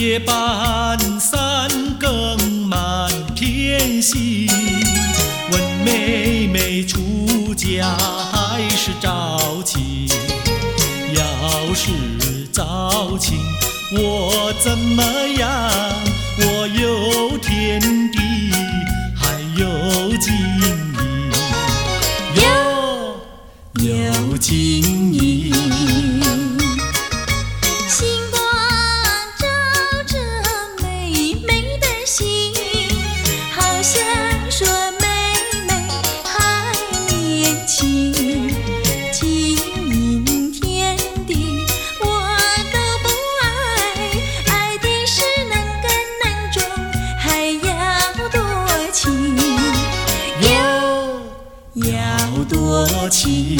夜半三更满天星，问妹妹出嫁还是早亲？要是早亲，我怎么样？我有天地，还有金银，有金银。多情，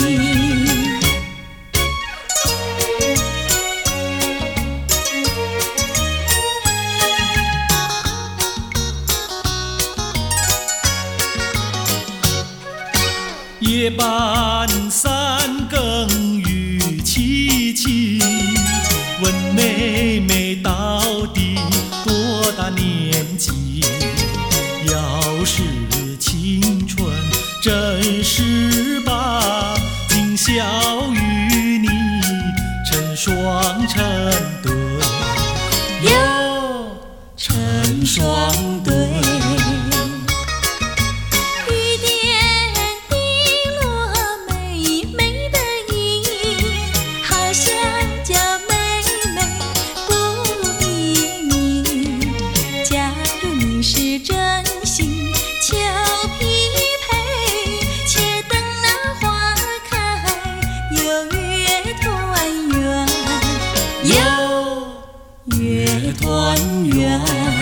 夜半三更雨凄凄，问妹妹到底多大年纪？要是青春真是把，今宵与你成双成对，成双对。 雨点滴落美美的衣，好想叫妹妹不依你。假如你是真心，俏皮月团圆。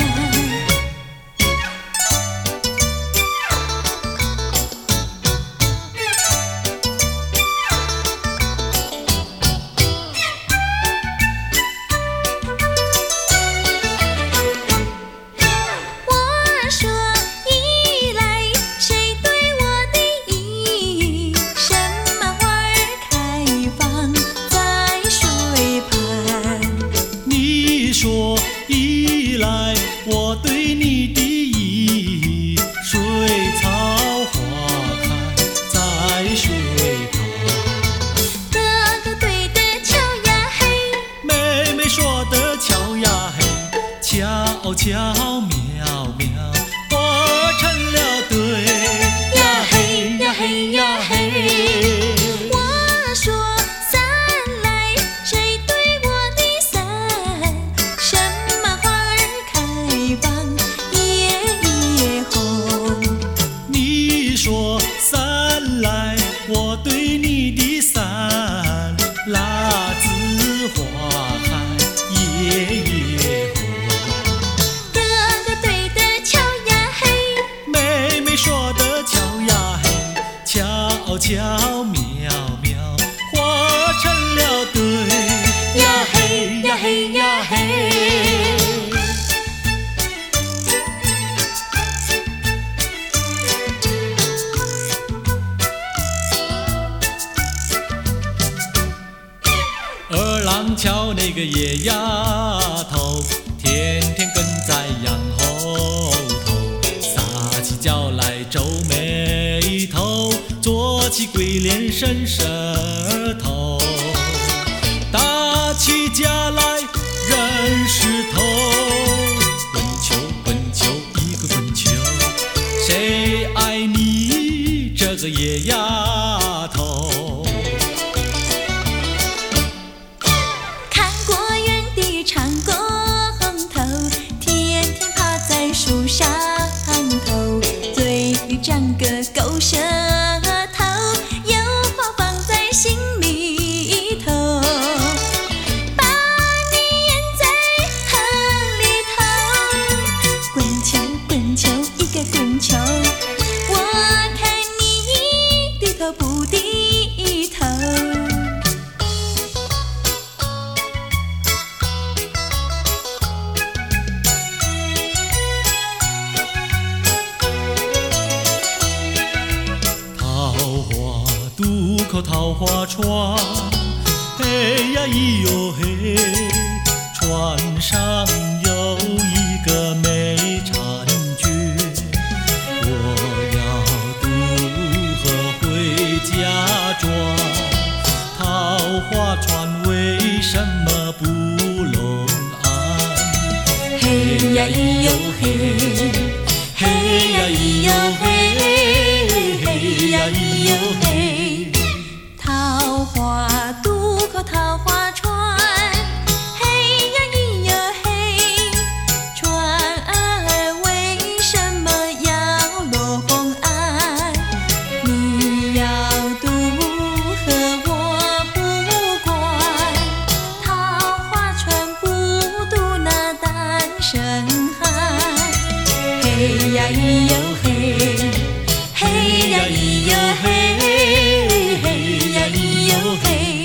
我说依来，谁对我的意？什么花儿开放在水畔？ 你说依来，我对你的意，水草花开在水旁。 哥哥对的巧呀嘿， 妹妹说的巧呀嘿，巧巧妙妙，活成了对呀嘿呀嘿呀嘿。 我说伞来，谁对我的伞？什么花儿开放夜夜红？ 你说伞来，我对你的伞，辣子花开夜夜红。 哥哥对的巧呀嘿， 妹妹说的巧呀嘿，巧巧妙妙，活成了对呀嘿呀嘿呀嘿。二郎桥那个野丫头，天天跟在羊后头，撒起娇来皱眉头，做起鬼脸伸舌头，打起架来扔石头，滚球滚球一个滚球，谁爱你这个野丫头？ 看过远的长工头，天天趴在树上头，嘴里长个狗舌头，有话放在心里头，把你淹在河里头。滚球滚球一个滚球，我看你低头不低头。 渡口桃花船，嘿呀咿哟嘿，船上有什么不拢岸？ 嘿呀咿哟嘿，嘿呀咿哟嘿，嘿呀咿哟嘿。桃花渡口桃花船，嘿呀咿哟嘿。船儿为什么要拢岸？你要渡河我不管，桃花船不渡那单身汉。嘿呀咿哟嘿，嘿呀咿哟嘿，嘿呀咿哟嘿。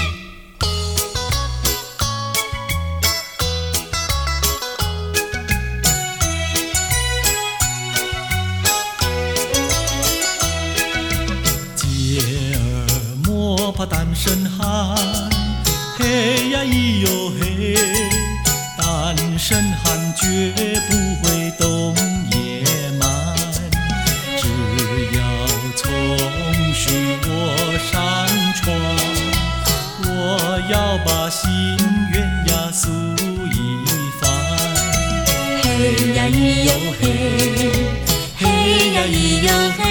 姐儿莫怕单身汉，嘿呀咿哟嘿，单身汉绝不会懂野蛮，只要从许我山川，我要把心愿呀诉一番。 嘿呀咿哟嘿，嘿呀咿哟嘿。